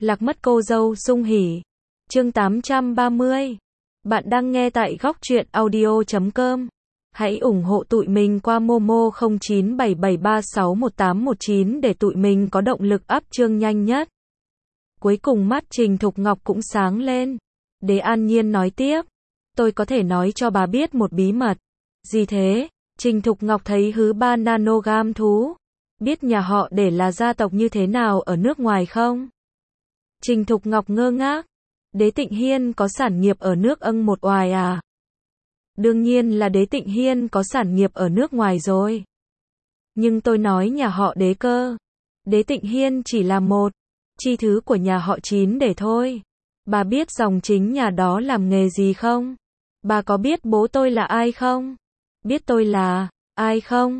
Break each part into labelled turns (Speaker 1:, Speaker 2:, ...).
Speaker 1: Lạc mất cô dâu sung hỉ. Chương 830. Bạn đang nghe tại góc truyện audio.com. Hãy ủng hộ tụi mình qua Momo 0977361819 để tụi mình có động lực up chương nhanh nhất. Cuối cùng mắt Trình Thục Ngọc cũng sáng lên. Đế An Nhiên nói tiếp. Tôi có thể nói cho bà biết một bí mật. Gì thế? Trình Thục Ngọc thấy hứ 3 nanogam thú. Biết nhà họ Để là gia tộc như thế nào ở nước ngoài không? Trình Thục Ngọc ngơ ngác. Đế Tịnh Hiên có sản nghiệp ở nước Ân một oài à? Đương nhiên là Đế Tịnh Hiên có sản nghiệp ở nước ngoài rồi. Nhưng tôi nói nhà họ Đế cơ. Đế Tịnh Hiên chỉ là một chi thứ của nhà họ Chín để thôi. Bà biết dòng chính nhà đó làm nghề gì không? Bà có biết bố tôi là ai không? Biết tôi là ai không?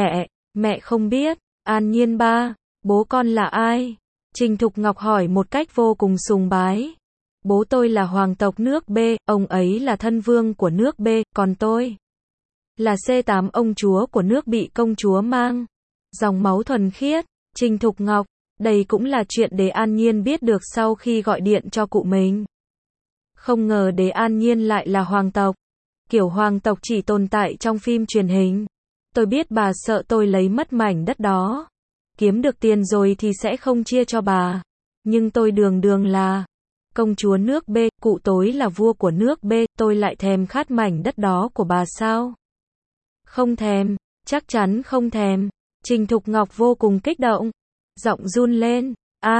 Speaker 1: Mẹ không biết. An Nhiên ba, bố con là ai? Trình Thục Ngọc hỏi một cách vô cùng sùng bái. Bố tôi là hoàng tộc nước B, ông ấy là thân vương của nước B, còn tôi là C8 ông chúa của nước bị công chúa mang. Dòng máu thuần khiết. Trình Thục Ngọc, đây cũng là chuyện Đế An Nhiên biết được sau khi gọi điện cho cụ mình. Không ngờ Đế An Nhiên lại là hoàng tộc. Kiểu hoàng tộc chỉ tồn tại trong phim truyền hình. Tôi biết bà sợ tôi lấy mất mảnh đất đó. Kiếm được tiền rồi thì sẽ không chia cho bà. Nhưng tôi đường là công chúa nước B, cụ tối là vua của nước B, tôi lại thèm khát mảnh đất đó của bà sao? Không thèm, chắc chắn không thèm. Trình Thục Ngọc vô cùng kích động. Giọng run lên.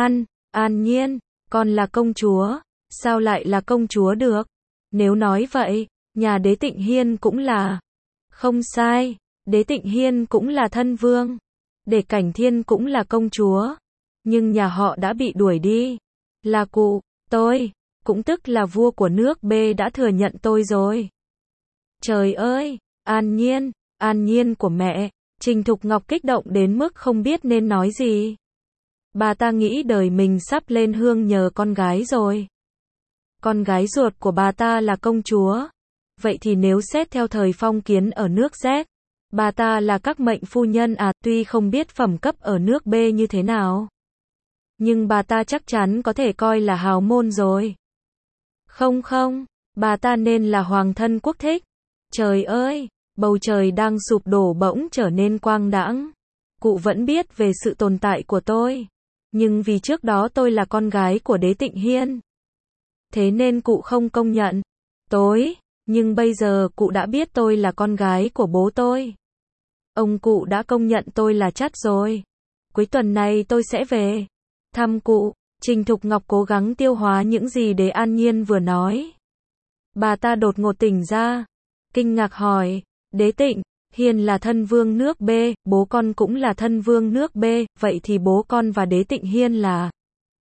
Speaker 1: An Nhiên, con là công chúa. Sao lại là công chúa được? Nếu nói vậy, nhà Đế Tịnh Hiên cũng là. Không sai, Đế Tịnh Hiên cũng là thân vương. Để Cảnh Thiên cũng là công chúa. Nhưng nhà họ đã bị đuổi đi. Là cụ, tôi, cũng tức là vua của nước B đã thừa nhận tôi rồi. Trời ơi, An Nhiên của mẹ. Trình Thục Ngọc kích động đến mức không biết nên nói gì. Bà ta nghĩ đời mình sắp lên hương nhờ con gái rồi. Con gái ruột của bà ta là công chúa. Vậy thì nếu xét theo thời phong kiến ở nước Z, bà ta là các mệnh phu nhân à, tuy không biết phẩm cấp ở nước B như thế nào. Nhưng bà ta chắc chắn có thể coi là hào môn rồi. Không, bà ta nên là hoàng thân quốc thích. Trời ơi, bầu trời đang sụp đổ bỗng trở nên quang đãng. Cụ vẫn biết về sự tồn tại của tôi. Nhưng vì trước đó tôi là con gái của Đế Tịnh Hiên. Thế nên cụ không công nhận tôi. Nhưng bây giờ cụ đã biết tôi là con gái của bố tôi. Ông cụ đã công nhận tôi là chắt rồi. Cuối tuần này tôi sẽ về thăm cụ. Trình Thục Ngọc cố gắng tiêu hóa những gì Đế An Nhiên vừa nói. Bà ta đột ngột tỉnh ra. Kinh ngạc hỏi. Đế Tịnh Hiên là thân vương nước B, bố con cũng là thân vương nước B, vậy thì bố con và Đế Tịnh Hiên là.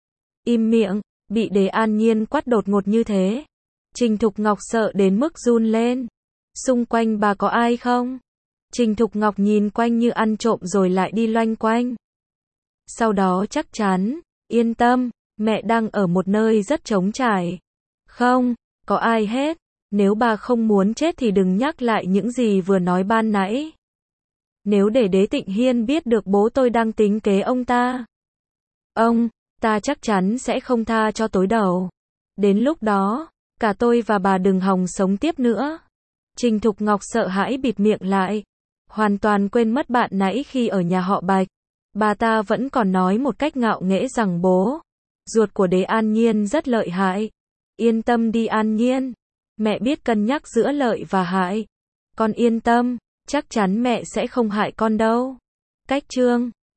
Speaker 1: Im miệng, bị Đế An Nhiên quát đột ngột như thế. Trình Thục Ngọc sợ đến mức run lên. Xung quanh bà có ai không? Trình Thục Ngọc nhìn quanh như ăn trộm rồi lại đi loanh quanh. Sau đó chắc chắn, yên tâm, mẹ đang ở một nơi rất trống trải. Không, có ai hết. Nếu bà không muốn chết thì đừng nhắc lại những gì vừa nói ban nãy. Nếu để Đế Tịnh Hiên biết được bố tôi đang tính kế ông ta chắc chắn sẽ không tha cho tối đầu. Đến lúc đó, cả tôi và bà đừng hòng sống tiếp nữa. Trình Thục Ngọc sợ hãi bịt miệng lại. Hoàn toàn quên mất bạn nãy khi ở nhà họ Bạch. Bà ta vẫn còn nói một cách ngạo nghễ rằng bố ruột của Đế An Nhiên rất lợi hại. Yên tâm đi An Nhiên. Mẹ biết cân nhắc giữa lợi và hại. Con yên tâm, chắc chắn mẹ sẽ không hại con đâu. Cách chương